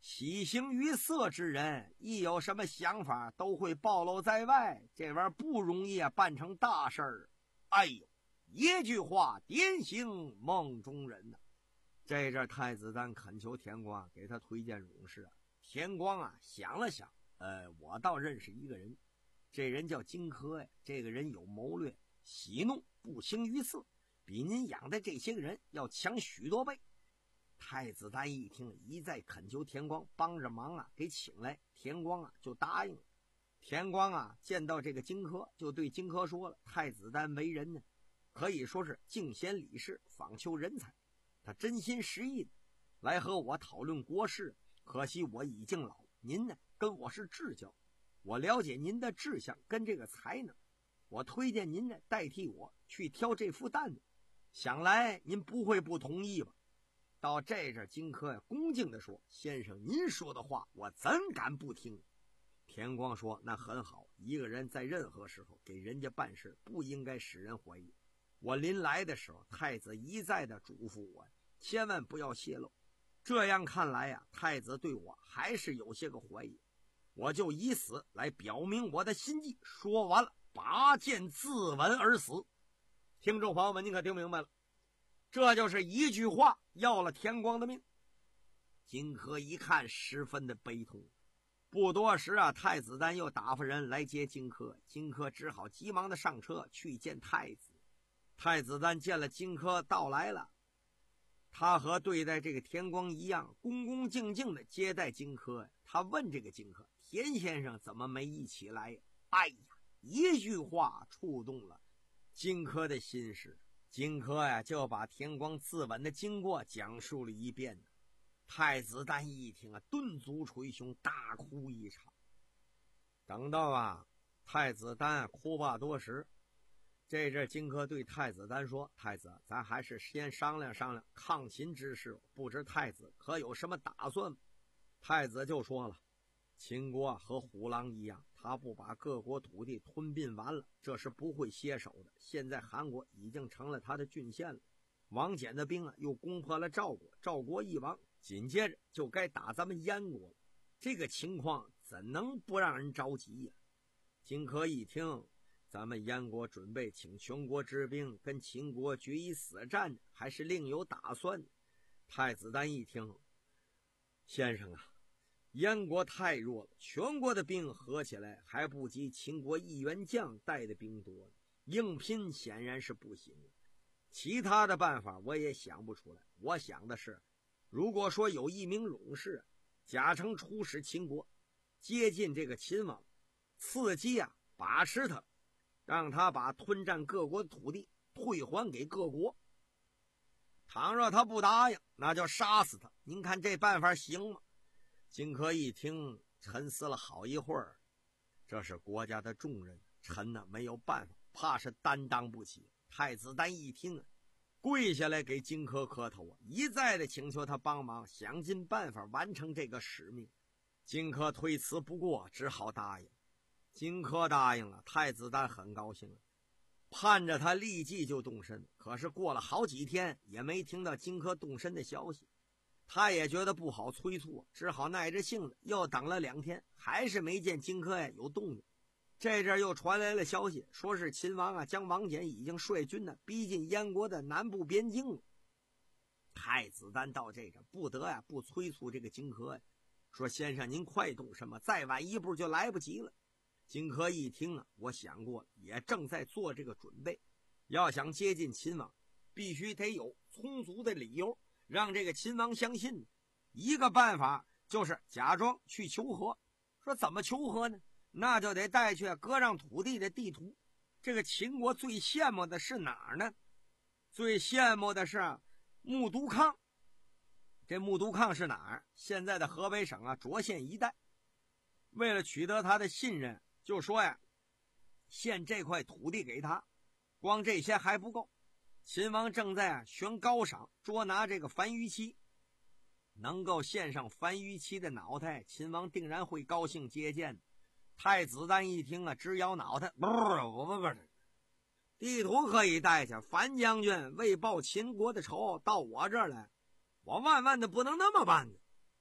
喜形于色之人，一有什么想法都会暴露在外，这玩意儿不容易啊，办成大事儿。哎呦，一句话点醒梦中人呐、啊！这阵太子丹恳求田光给他推荐勇士啊。田光啊想了想，呃，我倒认识一个人，这人叫荆轲呀。这个人有谋略，喜怒不形于色，比您养的这些个人要强许多倍。太子丹一听，一再恳求田光帮着忙啊，给请来。田光啊就答应了。田光啊见到这个荆轲，就对荆轲说了：太子丹为人呢，可以说是敬贤理士，访求人才，他真心实意的来和我讨论国事。可惜我已经老，您呢跟我是至交，我了解您的志向跟这个才能，我推荐您呢代替我去挑这副担子，想来您不会不同意吧？到这阵，荆轲呀恭敬地说：先生您说的话我怎敢不听。田光说：那很好，一个人在任何时候给人家办事不应该使人怀疑。我临来的时候，太子一再的嘱咐我千万不要泄露，这样看来呀、啊，太子对我还是有些个怀疑，我就以死来表明我的心迹。说完了，拔剑自刎而死。听众朋友们，您可听明白了？这就是一句话要了田光的命。荆轲一看十分的悲痛。不多时啊，太子丹又打发人来接荆轲，荆轲只好急忙的上车去见太子。太子丹见了荆轲到来了，他和对待这个田光一样，恭恭敬敬的接待荆轲。他问这个荆轲：田先生怎么没一起来呀？哎呀，一句话触动了荆轲的心事。荆轲呀就把田光自刎的经过讲述了一遍。太子丹一听啊，顿足捶胸，大哭一场。等到啊太子丹哭罢多时，这阵荆轲对太子丹说：太子，咱还是先商量商量抗秦之事，不知太子可有什么打算？太子就说了：秦国和虎狼一样，他不把各国土地吞并完了，这是不会歇手的。现在韩国已经成了他的郡县了，王翦的兵啊又攻破了赵国，赵国一亡，紧接着就该打咱们燕国了。这个情况怎能不让人着急呀、啊？荆轲一听，咱们燕国准备请全国之兵跟秦国决一死战，还是另有打算。太子丹一听，先生啊，燕国太弱了，全国的兵合起来还不及秦国一员将带的兵多，硬拼显然是不行了。其他的办法我也想不出来。我想的是，如果说有一名勇士假称出使秦国，接近这个秦王，伺机啊把持他，让他把吞占各国的土地退还给各国。倘若他不答应，那就杀死他。您看这办法行吗？荆轲一听，沉思了好一会儿，这是国家的重任，臣呢没有办法，怕是担当不起。太子丹一听啊，跪下来给荆轲磕头啊，一再的请求他帮忙，想尽办法完成这个使命。荆轲推辞不过，只好答应。荆轲答应了，太子丹很高兴了，盼着他立即就动身。可是过了好几天，也没听到荆轲动身的消息。他也觉得不好催促，只好耐着性子又等了两天，还是没见荆轲呀有动静。这阵又传来了消息，说是秦王啊将王翦已经率军呢逼近燕国的南部边境了。太子丹到这阵不得呀不催促这个荆轲呀，说先生您快动什么，再晚一步就来不及了。荆轲一听啊，我想过了，也正在做这个准备。要想接近秦王，必须得有充足的理由让这个秦王相信。一个办法就是假装去求和。说怎么求和呢？那就得带去割让土地的地图。这个秦国最羡慕的是哪儿呢？最羡慕的是木都康。这木都康是哪儿？现在的河北省啊涿县一带。为了取得他的信任，就说呀，献这块土地给他。光这些还不够，秦王正在啊悬高赏捉拿这个樊於期，能够献上樊於期的脑袋，秦王定然会高兴接见。太子丹一听啊，直摇脑袋，不不不不，地图可以带去，樊将军为报秦国的仇到我这儿来，我万万的不能那么办呢。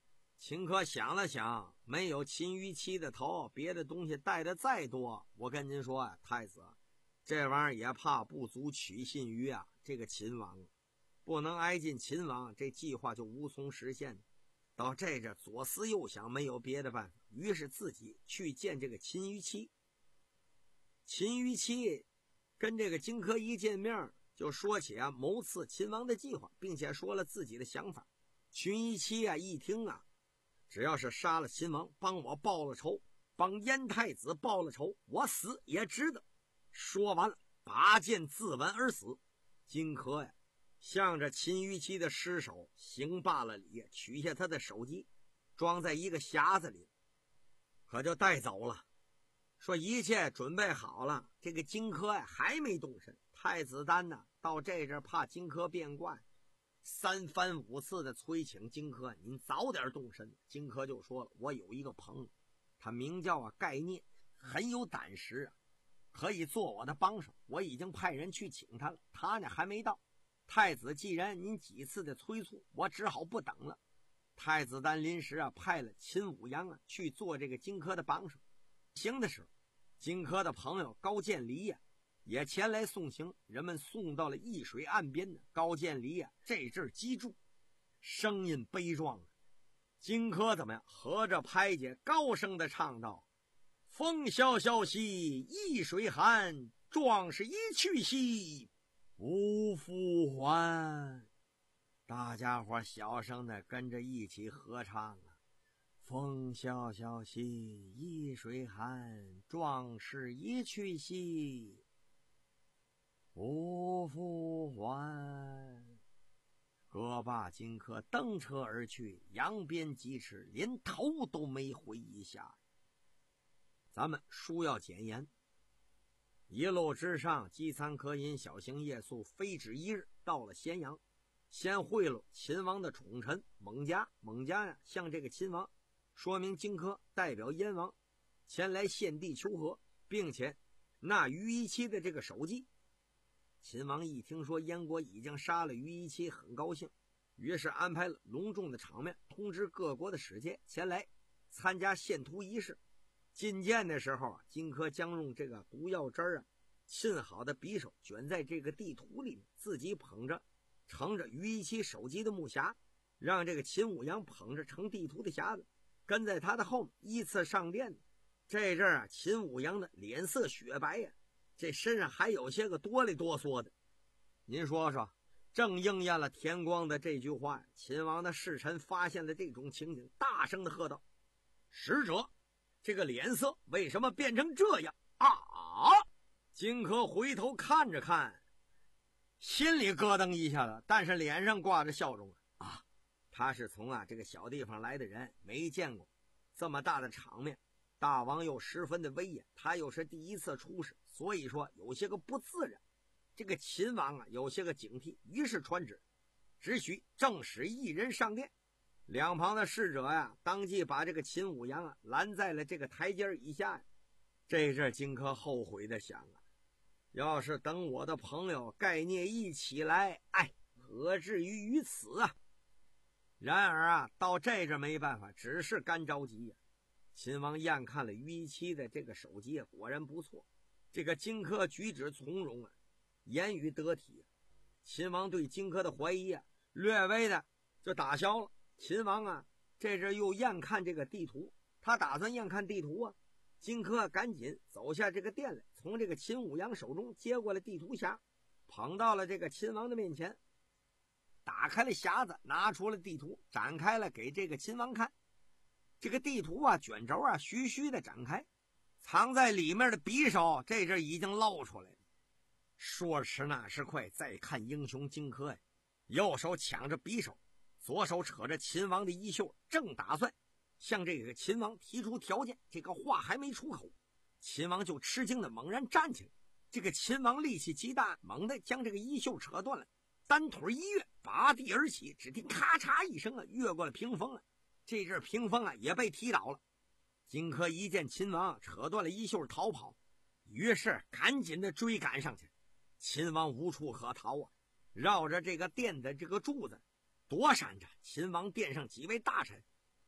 秦可想了想，没有秦于期的头，别的东西带的再多，我跟您说啊，太子，这玩意儿也怕不足取信于啊这个秦王，不能挨近秦王，这计划就无从实现。到这这左思右想，没有别的办法，于是自己去见这个秦于期。秦于期跟这个荆轲一见面，就说起啊谋刺秦王的计划，并且说了自己的想法。秦于期啊一听啊，只要是杀了秦王，帮我报了仇，帮燕太子报了仇，我死也值得。说完了，拔剑自刎而死。荆轲呀，向着秦于期的尸首行罢了礼，取下他的首级，装在一个匣子里，可就带走了。说一切准备好了，这个荆轲呀还没动身。太子丹呢，到这阵怕荆轲变怪，三番五次的催请荆轲，您早点动身。荆轲就说了，我有一个朋友，他名叫啊盖聂，很有胆识啊，可以做我的帮手，我已经派人去请他了，他呢还没到。太子既然您几次的催促，我只好不等了。太子丹临时啊派了秦舞阳啊去做这个荆轲的帮手。行的时候，荆轲的朋友高渐离呀、啊、也前来送行，人们送到了易水岸边呢。高渐离呀、啊、这阵击住，声音悲壮啊。荆轲怎么样？合着拍节，高声的唱道：“风萧萧兮易水寒，壮士一去兮不复还。”大家伙小声的跟着一起合唱啊。风萧萧兮易水寒，壮士一去兮不复还。歌罢，荆轲登车而去，扬鞭疾驰，连头都没回一下。咱们书要简言，一路之上，饥餐渴饮，小行夜宿，非止一日，到了咸阳，先贿赂秦王的宠臣蒙嘉。蒙嘉呀，向这个秦王说明荆轲代表燕王前来献帝求和，并且纳于一期的这个首级。秦王一听说燕国已经杀了于一期，很高兴，于是安排了隆重的场面，通知各国的使节前来参加献图仪式。觐见的时候啊，荆轲将用这个毒药汁儿啊沁好的匕首卷在这个地图里面，自己捧着盛着于一期首级的木匣，让这个秦舞阳捧着盛地图的匣子跟在他的后面依次上殿。这阵啊，秦舞阳的脸色雪白呀、啊，这身上还有些个哆里哆嗦的。您说说，正应验了田光的这句话。秦王的侍臣发现了这种情景，大声的喝道：“使者，这个脸色为什么变成这样啊？”荆轲回头看着看，心里咯噔一下子，但是脸上挂着笑容啊。他是从啊这个小地方来的人，没见过这么大的场面，大王又十分的威严，他又是第一次出使，所以说有些个不自然。这个秦王啊有些个警惕，于是传旨，只许正使一人上殿。两旁的侍者呀，当即把这个秦舞阳啊拦在了这个台阶以下。这阵荆轲后悔的想啊，要是等我的朋友盖聂一起来，哎，何至于于此啊？然而啊，到这阵没办法，只是干着急呀、啊。秦王验看了于一期的这个首级，果然不错。这个荆轲举止从容啊，言语得体、啊。秦王对荆轲的怀疑啊，略微的就打消了。秦王啊，这阵又验看这个地图，他打算验看地图啊。荆轲赶紧走下这个殿来，从这个秦舞阳手中接过了地图匣，捧到了这个秦王的面前，打开了匣子，拿出了地图，展开了给这个秦王看。这个地图啊，卷轴啊，徐徐的展开，藏在里面的匕首这阵已经露出来了。说时那时快，再看英雄荆轲呀，右手抢着匕首，左手扯着秦王的衣袖，正打算向这个秦王提出条件。这个话还没出口，秦王就吃惊的猛然站起来。这个秦王力气极大，猛地将这个衣袖扯断了，单腿一跃，拔地而起，只听咔嚓一声啊，越过了屏风啊。这阵屏风啊也被踢倒了。荆轲一见秦王扯断了衣袖逃跑，于是赶紧的追赶上去。秦王无处可逃啊，绕着这个殿的这个柱子躲闪着。秦王殿上几位大臣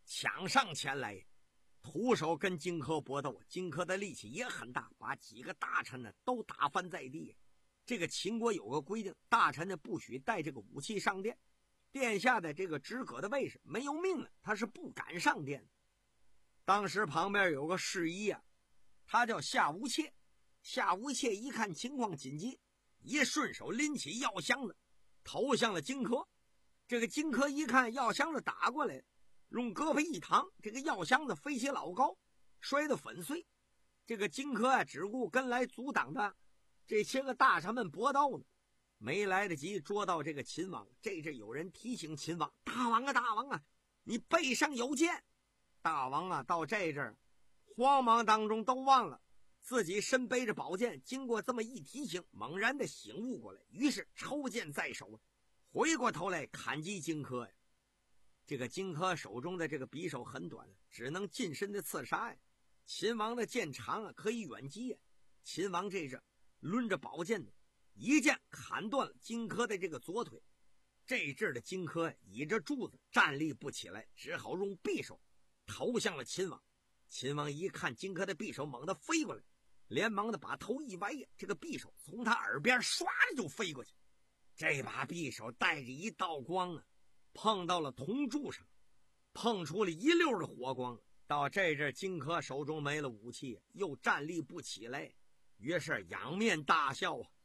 抢上前来，徒手跟荆轲搏斗。荆轲的力气也很大，把几个大臣呢都打翻在地。这个秦国有个规定，大臣呢不许带这个武器上殿，殿下的这个直阁的卫士没有命了，他是不敢上殿的。当时旁边有个侍医啊，他叫夏无切。夏无切一看情况紧急，一顺手拎起药箱子投向了荆轲。这个荆轲一看药箱子打过来，用胳膊一扛，这个药箱子飞起老高，摔得粉碎。这个荆轲啊，只顾跟来阻挡的这些个大臣们搏斗呢，没来得及捉到这个秦王。这阵有人提醒秦王：“大王啊，大王啊，你背上有剑。”大王啊，到这阵慌忙当中都忘了自己身背着宝剑。经过这么一提醒，猛然的醒悟过来，于是抽剑在手，回过头来砍击荆轲呀。这个荆轲手中的这个匕首很短，只能近身的刺杀呀。秦王的剑长啊，可以远击呀。秦王这阵抡着宝剑呢，一剑砍断了荆轲的这个左腿。这阵的荆轲倚着柱子站立不起来，只好用匕首投向了秦王。秦王一看荆轲的匕首猛地飞过来，连忙的把头一歪，这个匕首从他耳边唰的就飞过去。这把匕首带着一道光啊，碰到了铜柱上，碰出了一溜的火光。到这阵荆轲手中没了武器，又站立不起来，于是仰面大笑啊，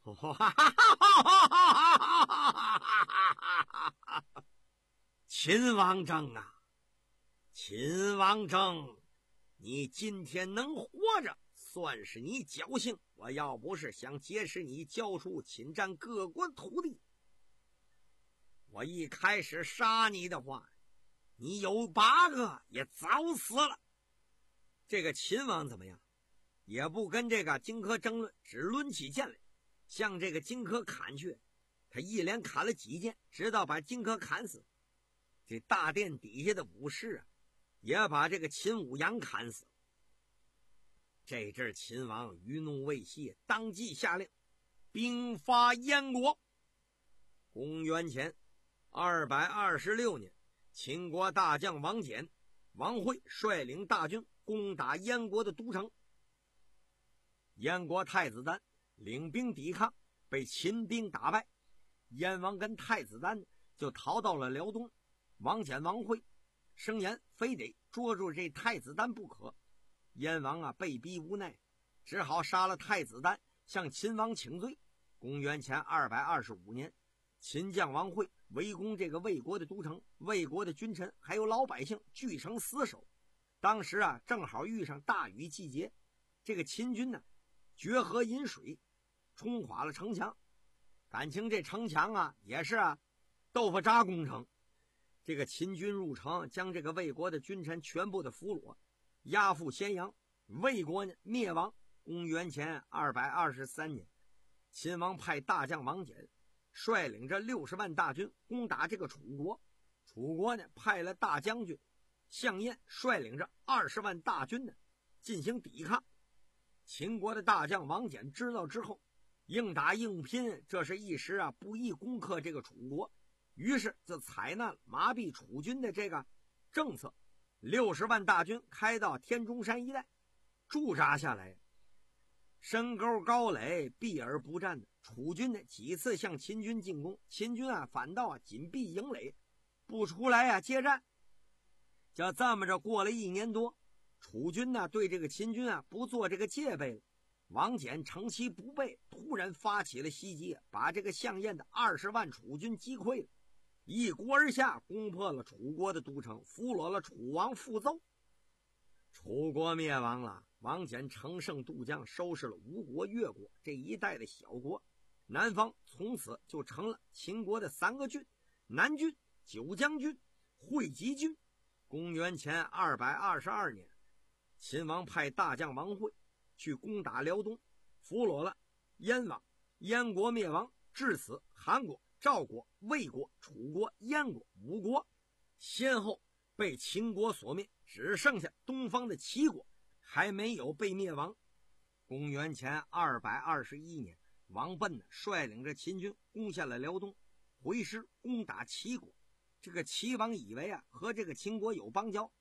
秦王政啊，秦王政，你今天能活着算是你侥幸，我要不是想结识你，交出侵占各国土地，我一开始杀你的话，你有八个也早死了。这个秦王怎么样，也不跟这个荆轲争论，只抡起剑来向这个荆轲砍去。他一连砍了几剑，直到把荆轲砍死。这大殿底下的武士啊，也把这个秦舞阳砍死。这阵秦王余怒未息，当即下令兵发燕国。公元前二百二十六年，秦国大将王翦、王惠率领大军攻打燕国的都城。燕国太子丹领兵抵抗，被秦兵打败。燕王跟太子丹就逃到了辽东。王翦、王惠声言非得捉住这太子丹不可。燕王啊，被逼无奈，只好杀了太子丹，向秦王请罪。公元前二百二十五年，秦将王惠围攻这个魏国的都城，魏国的君臣还有老百姓聚城死守。当时啊，正好遇上大雨季节，这个秦军呢，决河引水，冲垮了城墙。感情这城墙啊，也是啊，豆腐渣工程。这个秦军入城，将这个魏国的君臣全部的俘虏，押赴咸阳。魏国呢灭亡。公元前二百二十三年，秦王派大将王翦率领着六十万大军攻打这个楚国。楚国呢派了大将军项燕率领着二十万大军呢进行抵抗。秦国的大将王翦知道之后，硬打硬拼，这是一时啊不易攻克这个楚国，于是就采纳了麻痹楚军的这个政策，六十万大军开到天中山一带驻扎下来。深沟高垒，避而不战的楚军呢几次向秦军进攻，秦军啊反倒啊紧闭营垒，不出来啊接战。就这么着过了一年多，楚军呢对这个秦军啊不做这个戒备了。王翦乘其不备，突然发起了袭击，把这个项燕的二十万楚军击溃了，一鼓而下，攻破了楚国的都城，俘虏了楚王傅奏。楚国灭亡了，王翦乘胜渡江，收拾了吴国、越国这一带的小国，南方从此就成了秦国的三个郡：南郡、九江郡、会稽郡。公元前二百二十二年，秦王派大将王惠去攻打辽东，俘虏了燕王，燕国灭亡。至此，韩国、赵国、魏国、楚国、燕国五国先后被秦国所灭，只剩下东方的齐国还没有被灭亡。公元前二百二十一年，王贲呢率领着秦军攻下了辽东，回师攻打齐国。这个齐王以为啊和这个秦国有邦交，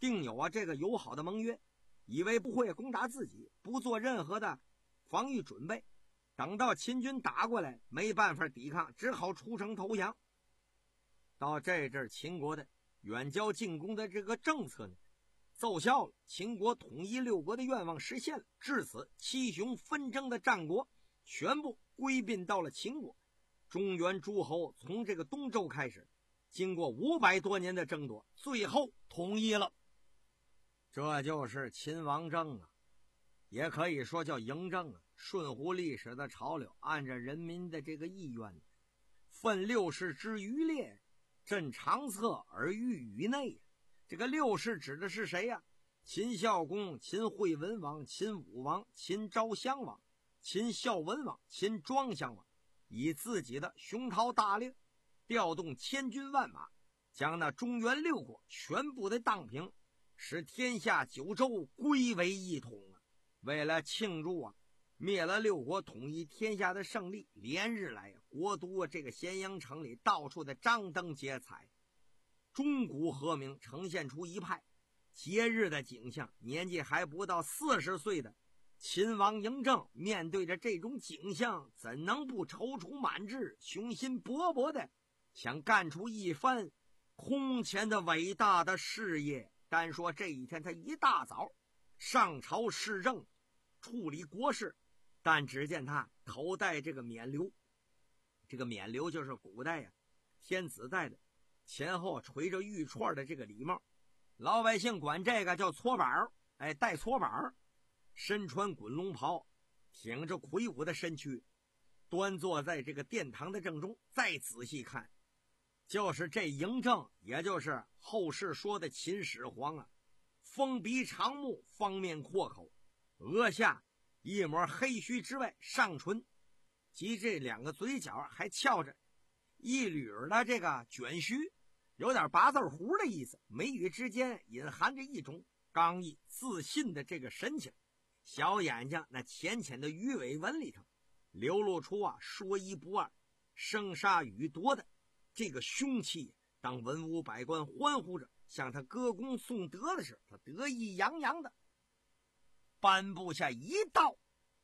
定有啊这个友好的盟约，以为不会攻打自己，不做任何的防御准备。等到秦军打过来，没办法抵抗，只好出城投降。到这阵秦国的远交近攻的这个政策呢，奏效了，秦国统一六国的愿望实现了。至此，七雄纷争的战国全部归并到了秦国。中原诸侯从这个东周开始，经过五百多年的争夺，最后统一了。这就是秦王政啊，也可以说叫嬴政啊。顺乎历史的潮流，按照人民的这个意愿，分六世之余列，镇长策而御宇内。这个六世指的是谁呀、啊？秦孝公、秦惠文王、秦武王、秦昭襄王、秦孝文王、秦庄襄王，以自己的雄韬大略，调动千军万马，将那中原六国全部的荡平，使天下九州归为一统啊！为了庆祝啊灭了六国统一天下的胜利，连日来国都啊这个咸阳城里到处的张灯结彩，钟鼓和鸣，呈现出一派节日的景象。年纪还不到四十岁的秦王嬴政面对着这种景象，怎能不踌躇满志，雄心勃勃的想干出一番空前的伟大的事业。单说这一天，他一大早上朝施政，处理国事，但只见他头戴这个冕旒，这个冕旒就是古代呀、啊、天子戴的，前后垂着玉串的这个礼帽，老百姓管这个叫搓板，哎，戴搓板，身穿滚龙袍，挺着魁梧的身躯，端坐在这个殿堂的正中。再仔细看，就是这嬴政，也就是后世说的秦始皇啊，丰鼻长目，方面阔口，额下一抹黑须之外，上唇及这两个嘴角还翘着一缕的这个卷须，有点八字胡的意思，眉宇之间隐含着一种刚毅自信的这个神情。小眼睛那浅浅的鱼尾纹里头流露出啊说一不二、生杀予夺的这个凶气。当文武百官欢呼着向他歌功颂德的时候，他得意洋洋的颁布下一道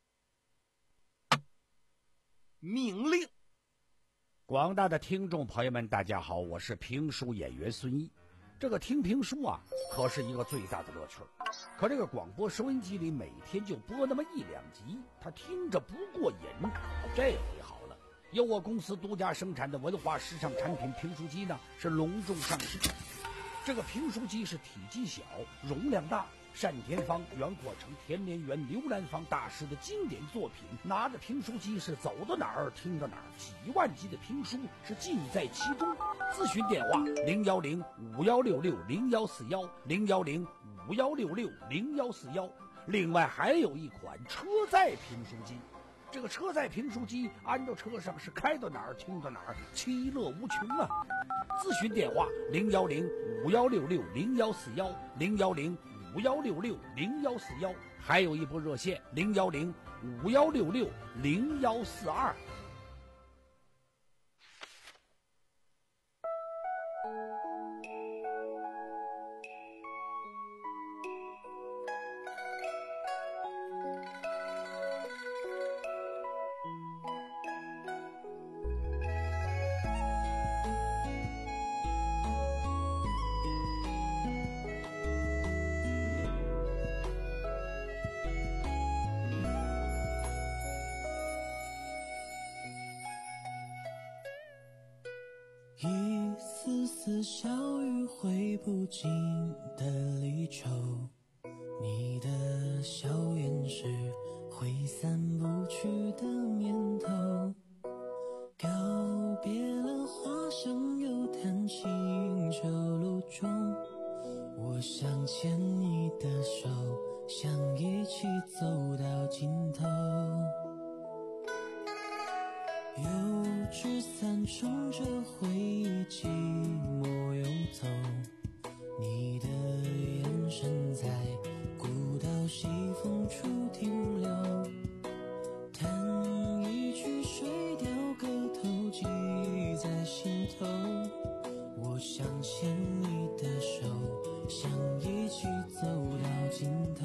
命令。 广大的听众朋友们大家好，我是评书演员孙一。这个听评书啊可是一个最大的乐趣，可这个广播收音机里每天就播那么一两集，他听着不过瘾。这回好了，由我公司独家生产的文化时尚产品评书机呢是隆重上市。这个评书机是体积小，容量大，单田芳、袁阔成、田连元、刘兰芳大师的经典作品。拿着评书机是走到哪儿听到哪儿，几万集的评书是尽在其中。咨询电话零幺零五幺六六零幺四幺零幺零五幺六六零幺四幺。另外还有一款车载评书机，这个车载评书机安到车上是开到哪儿听到哪儿，其乐无穷啊！咨询电话零幺零五幺六六零幺四幺零幺零五幺六六零幺四幺，还有一部热线零幺零五幺六六零幺四二。 一丝丝小雨挥不尽的离愁，你的笑颜是挥散不去的念头，告别了花香又叹清秋露中，我想牵你的手，想一起走到尽头。油纸伞冲着回忆寂寞游走，你的眼神在古道西风处停留，弹一曲水调歌头记在心头，我想牵你的手，想一起走到尽头。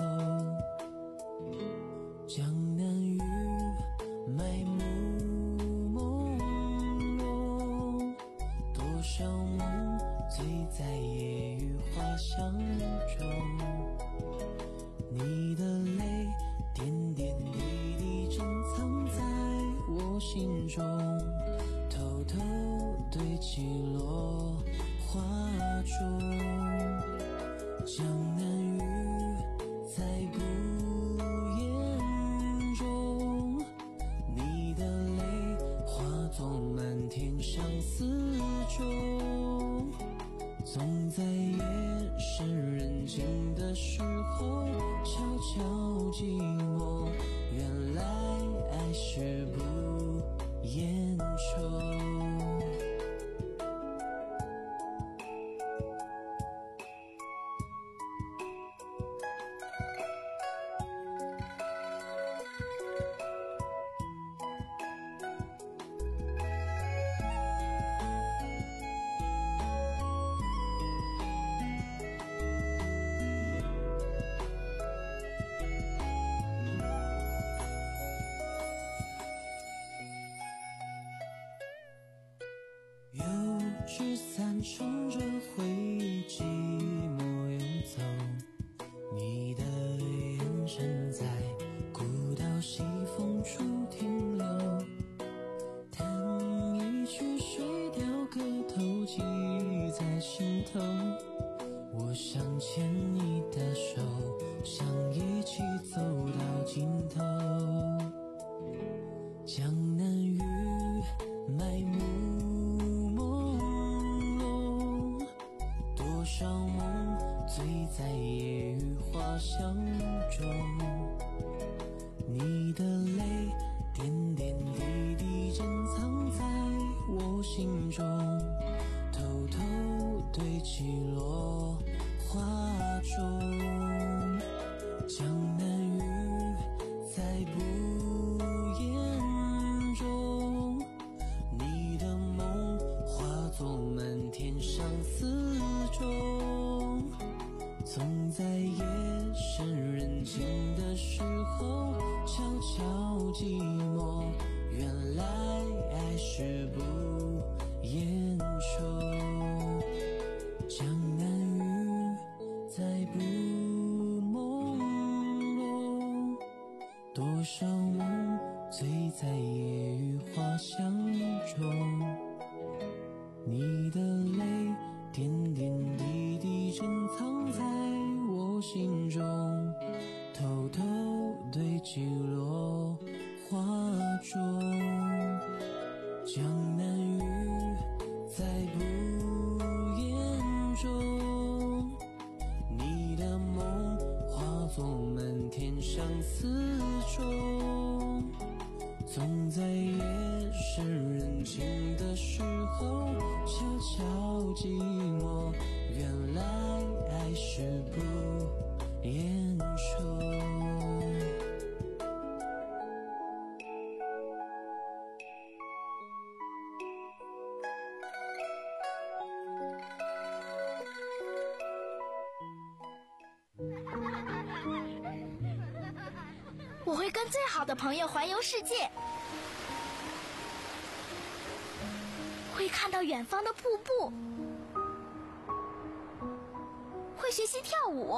江南雨，埋没朦胧，多少梦醉在夜雨花香中。你的泪点点滴滴珍藏在我心中，偷偷堆积落花中。江南雨，在不言中，你的泪化作满天相思中。总在夜深人静的时候悄悄寂寞，原来爱是不言愁。纸伞乘着回忆寂寞游走，你的眼神在古道西风处停留，弹一曲水调歌头记在心头。我想牵你的手，想一起走到尽头。江南雨，埋没多少梦醉在夜雨花香中，你的泪点点滴滴珍藏在我心中，偷偷堆积落花中。江南雨，在不言中，你的梦化作满天相思中。总在夜深人静的时候悄悄寂寞，原来爱是不言愁。江南雨，在不朦胧，多少梦醉在夜雨花香中。你的泪点点滴滴珍藏在我心中，偷偷堆积落花中。江南雨，在不言中，你的梦化作满天相思中。总在夜深人静的时候悄悄寂寞，原来爱是不言愁。 我会跟最好的朋友环游世界，会看到远方的瀑布，会学习跳舞，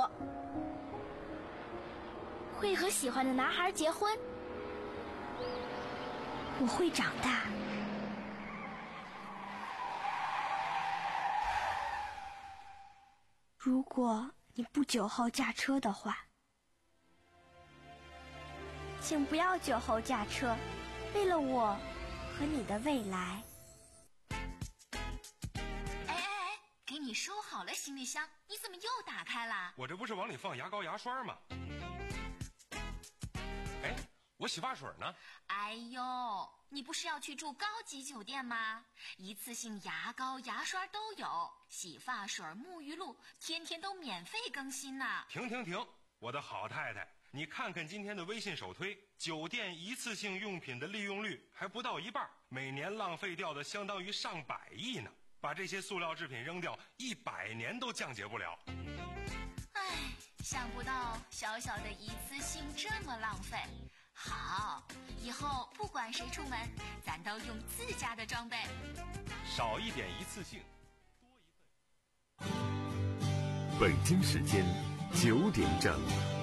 会和喜欢的男孩结婚。我会长大。如果你不酒后驾车的话，请不要酒后驾车，为了我和你的未来。 哎哎哎，给你收好了行李箱，你怎么又打开了？ 我这不是往里放牙膏牙刷吗？哎，我洗发水呢？ 哎呦，你不是要去住高级酒店吗？一次性牙膏牙刷都有，洗发水沐浴露天天都免费更新呢。 停停停，我的好太太，你看看今天的微信首推，酒店一次性用品的利用率还不到一半，每年浪费掉的相当于上百亿呢。把这些塑料制品扔掉，一百年都降解不了。 哎， 想不到小小的一次性这么浪费。好，以后不管谁出门，咱都用自家的装备。 少一点一次性， 北京时间九点整。